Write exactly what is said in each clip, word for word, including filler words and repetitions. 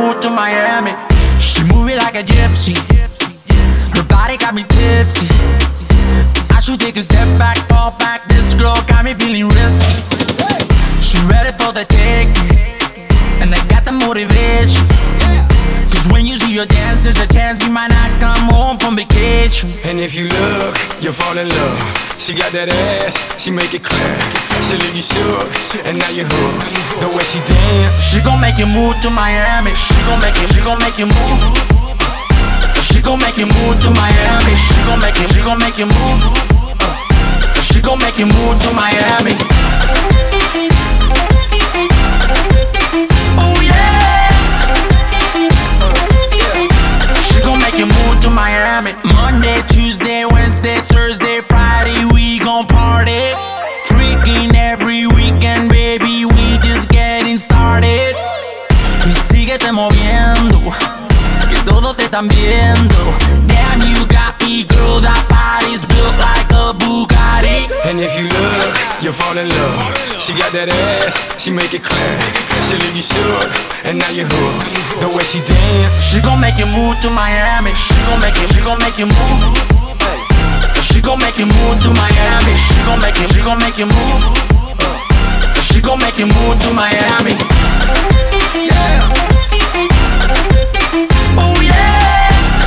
move to Miami. She moving like a gypsy. Her body got me tipsy. I should take a step back, fall back. This girl got me feeling risky. She ready for the taking, and I got the motivation. Cause when you see her dance, there's a chance you might not come home from vacation. And if you look, you'll fall in love. She got that ass, she make it clear. She leave you shook, and now you hooked. The way she dance, she gon' make you move to Miami. She gon' make you, she gon' make you move. She gon' make you move to Miami. She gon' make you, she gon' make you move. She gon' make you move to Miami. Oh yeah. She gon' make you move to Miami. Monday, Tuesday, Wednesday, Thursday, Friday, we gon' party. Freaking every weekend, baby, we just getting started. Y síguete moviendo, que todos te están viendo. Damn, you got me, girl, that body's built like a Bugatti. and if you look, you'll fall in love. She got that ass, she make it clear. She leave you shook, and now you hooked. The way she dance, she gon' make you move to Miami. She gon' make you, she gon' make you move. She gon' make you move to Miami. She gon' make you, she gon' make you move. She gon' make you move to Miami. Yeah. Oh yeah.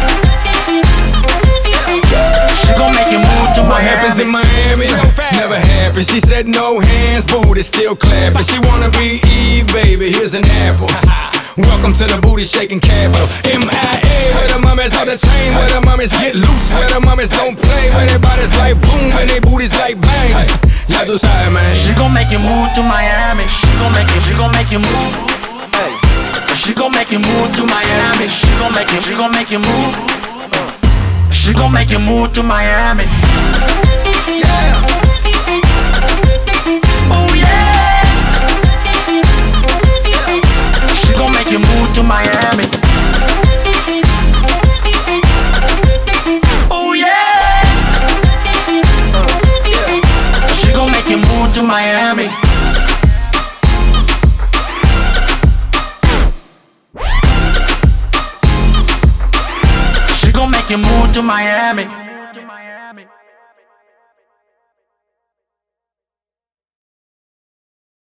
She gon' make you move to Miami. what happens in Miami never happens. She said no hands, booty still clapping. She wanna be Eve, baby, here's an apple. Welcome to the booty shaking capital. M I A, where the mummies on the chain, where the mummies get loose, where the mummies don't play, where their bodies like boom, and their booties like bang. Ya tú sabes, man. She gon' make you move to Miami. She gon' make you, she gon' make you move. She gon' make you move to Miami. She gon' make you, she gon' make you move. She gon' make you move to Miami. Yeah. Oh yeah. She gon' make you move to Miami. Oh yeah. She gon' make you move to Miami. She gon' make you move to Miami.